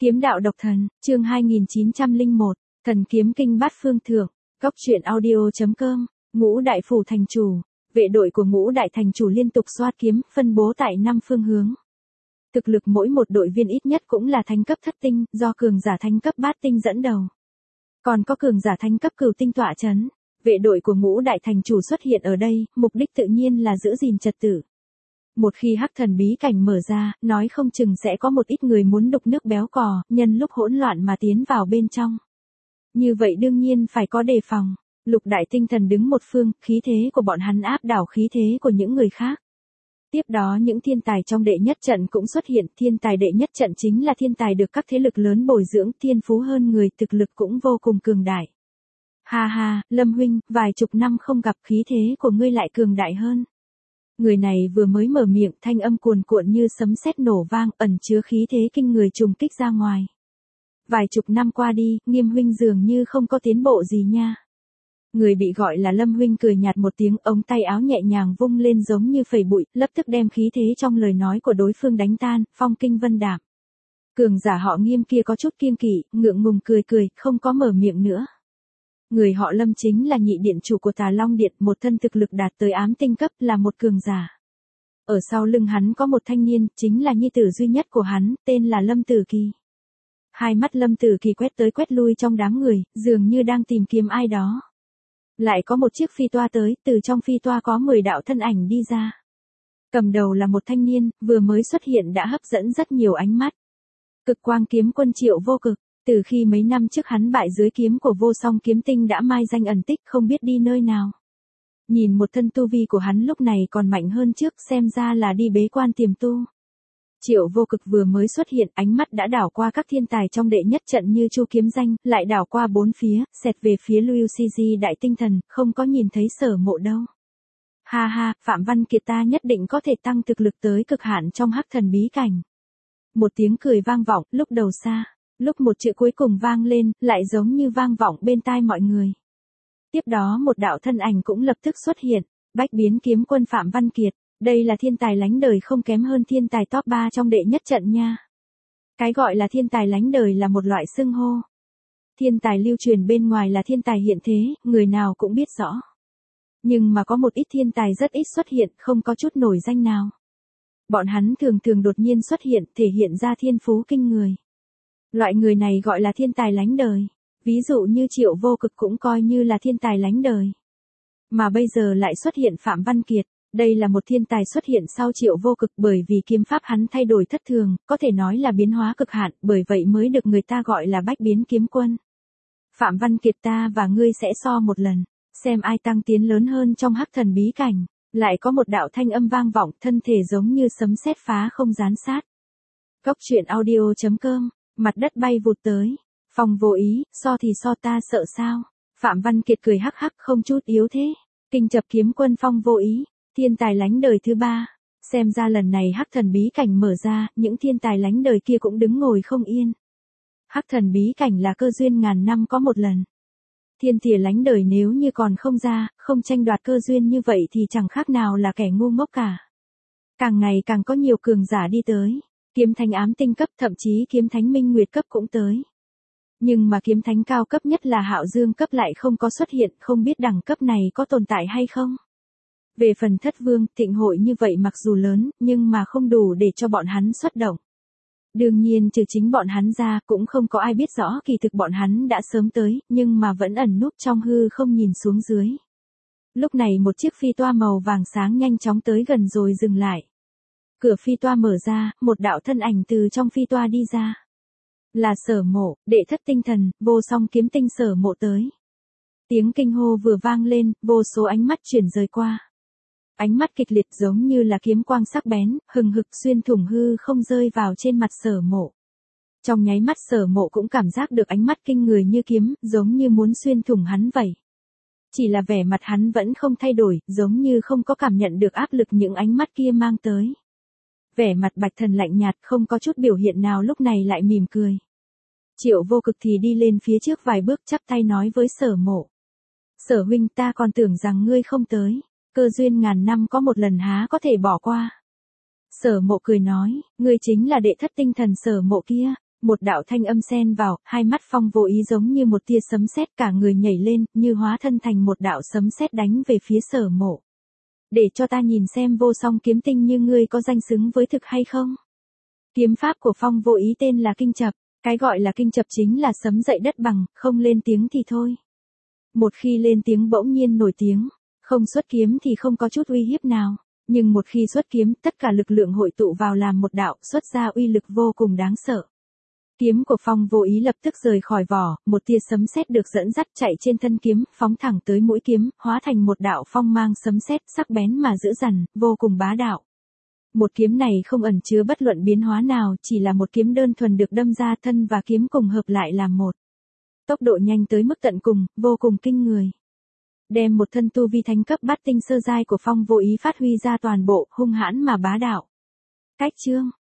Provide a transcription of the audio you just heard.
Kiếm đạo độc thần, chương 2901, Thần kiếm kinh bát phương thượng, góc truyện audio.com, Ngũ đại phủ thành chủ, vệ đội của Ngũ đại thành chủ liên tục xoát kiếm, phân bố tại 5 phương hướng. Thực lực mỗi một đội viên ít nhất cũng là thánh cấp thất tinh, do cường giả thánh cấp bát tinh dẫn đầu. Còn có cường giả thánh cấp cửu tinh tọa chấn. Vệ đội của Ngũ đại thành chủ xuất hiện ở đây, mục đích tự nhiên là giữ gìn trật tự. Một khi hắc thần bí cảnh mở ra, nói không chừng sẽ có một ít người muốn đục nước béo cò, nhân lúc hỗn loạn mà tiến vào bên trong. Như vậy đương nhiên phải có đề phòng. Lục đại tinh thần đứng một phương, khí thế của bọn hắn áp đảo khí thế của những người khác. Tiếp đó những thiên tài trong đệ nhất trận cũng xuất hiện, thiên tài đệ nhất trận chính là thiên tài được các thế lực lớn bồi dưỡng, thiên phú hơn người, thực lực cũng vô cùng cường đại. Ha ha, Lâm huynh, vài chục năm không gặp, khí thế của ngươi lại cường đại hơn. Người này vừa mới mở miệng, thanh âm cuồn cuộn như sấm sét nổ vang, ẩn chứa khí thế kinh người trùng kích ra ngoài. Vài chục năm qua đi, Nghiêm huynh dường như không có tiến bộ gì nha. Người bị gọi là Lâm huynh cười nhạt một tiếng, ống tay áo nhẹ nhàng vung lên giống như phẩy bụi, lập tức đem khí thế trong lời nói của đối phương đánh tan, phong kinh vân đạm. Cường giả họ Nghiêm kia có chút kiêng kỵ, ngượng ngùng cười cười, không có mở miệng nữa. Người họ Lâm chính là nhị điện chủ của Tà Long Điện, một thân thực lực đạt tới ám tinh cấp, là một cường giả. Ở sau lưng hắn có một thanh niên, chính là nhi tử duy nhất của hắn, tên là Lâm Tử Kỳ. Hai mắt Lâm Tử Kỳ quét tới quét lui trong đám người, dường như đang tìm kiếm ai đó. Lại có một chiếc phi toa tới, từ trong phi toa có 10 đạo thân ảnh đi ra. Cầm đầu là một thanh niên, vừa mới xuất hiện đã hấp dẫn rất nhiều ánh mắt. Cực quang kiếm quân Triệu Vô Cực. Từ khi mấy năm trước hắn bại dưới kiếm của Vô Song kiếm tinh đã mai danh ẩn tích, không biết đi nơi nào. Nhìn một thân tu vi của hắn lúc này còn mạnh hơn trước, xem ra là đi bế quan tiềm tu. Triệu Vô Cực vừa mới xuất hiện, ánh mắt đã đảo qua các thiên tài trong đệ nhất trận như Chu Kiếm Danh, lại đảo qua bốn phía, xẹt về phía Lưu CG đại tinh thần, không có nhìn thấy Sở Mộ đâu. Ha ha, Phạm Văn Kiệt ta nhất định có thể tăng thực lực tới cực hạn trong hắc thần bí cảnh. Một tiếng cười vang vọng, lúc đầu xa. Lúc một chữ cuối cùng vang lên, lại giống như vang vọng bên tai mọi người. Tiếp đó một đạo thân ảnh cũng lập tức xuất hiện, bách biến kiếm quân Phạm Văn Kiệt. Đây là thiên tài lánh đời không kém hơn thiên tài top 3 trong đệ nhất trận nha. Cái gọi là thiên tài lánh đời là một loại xưng hô. Thiên tài lưu truyền bên ngoài là thiên tài hiện thế, người nào cũng biết rõ. Nhưng mà có một ít thiên tài rất ít xuất hiện, không có chút nổi danh nào. Bọn hắn thường thường đột nhiên xuất hiện, thể hiện ra thiên phú kinh người. Loại người này gọi là thiên tài lánh đời. Ví dụ như Triệu Vô Cực cũng coi như là thiên tài lánh đời. Mà bây giờ lại xuất hiện Phạm Văn Kiệt. Đây là một thiên tài xuất hiện sau Triệu Vô Cực, bởi vì kiếm pháp hắn thay đổi thất thường, có thể nói là biến hóa cực hạn, bởi vậy mới được người ta gọi là bách biến kiếm quân. Phạm Văn Kiệt, ta và ngươi sẽ so một lần, xem ai tăng tiến lớn hơn trong hắc thần bí cảnh. Lại có một đạo thanh âm vang vọng, thân thể giống như sấm sét phá không gián sát. Góc truyện audio.com. Mặt đất bay vụt tới. Phong vô ý, so thì so, ta sợ sao? Phạm Văn Kiệt cười hắc hắc, không chút yếu thế. Kinh chập kiếm quân Phong vô ý, thiên tài lánh đời thứ 3. Xem ra lần này hắc thần bí cảnh mở ra, những thiên tài lánh đời kia cũng đứng ngồi không yên. Hắc thần bí cảnh là cơ duyên ngàn năm có một lần. Thiên thìa lánh đời nếu như còn không ra, không tranh đoạt cơ duyên như vậy thì chẳng khác nào là kẻ ngu ngốc cả. Càng ngày càng có nhiều cường giả đi tới. Kiếm thánh ám tinh cấp, thậm chí kiếm thánh minh nguyệt cấp cũng tới. Nhưng mà kiếm thánh cao cấp nhất là Hạo Dương cấp lại không có xuất hiện, không biết đẳng cấp này có tồn tại hay không. Về phần Thất Vương, thịnh hội như vậy mặc dù lớn, nhưng mà không đủ để cho bọn hắn xuất động. Đương nhiên trừ chính bọn hắn ra, cũng không có ai biết rõ kỳ thực bọn hắn đã sớm tới, nhưng mà vẫn ẩn núp trong hư không nhìn xuống dưới. Lúc này một chiếc phi toa màu vàng sáng nhanh chóng tới gần rồi dừng lại. Cửa phi toa mở ra, một đạo thân ảnh từ trong phi toa đi ra. Là Sở Mộ, đệ thất tinh thần, Vô Song kiếm tinh Sở Mộ tới. Tiếng kinh hô vừa vang lên, vô số ánh mắt chuyển rời qua. Ánh mắt kịch liệt giống như là kiếm quang sắc bén, hừng hực xuyên thủng hư không rơi vào trên mặt Sở Mộ. Trong nháy mắt Sở Mộ cũng cảm giác được ánh mắt kinh người như kiếm, giống như muốn xuyên thủng hắn vậy. Chỉ là vẻ mặt hắn vẫn không thay đổi, giống như không có cảm nhận được áp lực những ánh mắt kia mang tới. Vẻ mặt Bạch Thần lạnh nhạt, không có chút biểu hiện nào, lúc này lại mỉm cười. Triệu Vô Cực thì đi lên phía trước vài bước, chắp tay nói với Sở Mộ. Sở huynh, ta còn tưởng rằng ngươi không tới. Cơ duyên ngàn năm có một lần há có thể bỏ qua. Sở Mộ cười nói, ngươi chính là đệ thất tinh thần Sở Mộ kia. Một đạo thanh âm xen vào, hai mắt Phong Vô Ý giống như một tia sấm sét, cả người nhảy lên, như hóa thân thành một đạo sấm sét đánh về phía Sở Mộ. Để cho ta nhìn xem vô song kiếm tinh như ngươi có danh xứng với thực hay không? Kiếm pháp của Phong Vô Ý tên là kinh chập, cái gọi là kinh chập chính là sấm dậy đất bằng, không lên tiếng thì thôi. Một khi lên tiếng bỗng nhiên nổi tiếng, không xuất kiếm thì không có chút uy hiếp nào, nhưng một khi xuất kiếm, tất cả lực lượng hội tụ vào làm một đạo, xuất ra uy lực vô cùng đáng sợ. Kiếm của Phong Vô Ý lập tức rời khỏi vỏ, một tia sấm sét được dẫn dắt chạy trên thân kiếm, phóng thẳng tới mũi kiếm, hóa thành một đạo phong mang sấm sét sắc bén mà dữ dằn, vô cùng bá đạo. Một kiếm này không ẩn chứa bất luận biến hóa nào, chỉ là một kiếm đơn thuần được đâm ra, thân và kiếm cùng hợp lại làm một. Tốc độ nhanh tới mức tận cùng, vô cùng kinh người. Đem một thân tu vi thánh cấp bát tinh sơ giai của Phong Vô Ý phát huy ra toàn bộ, hung hãn mà bá đạo. Cách chương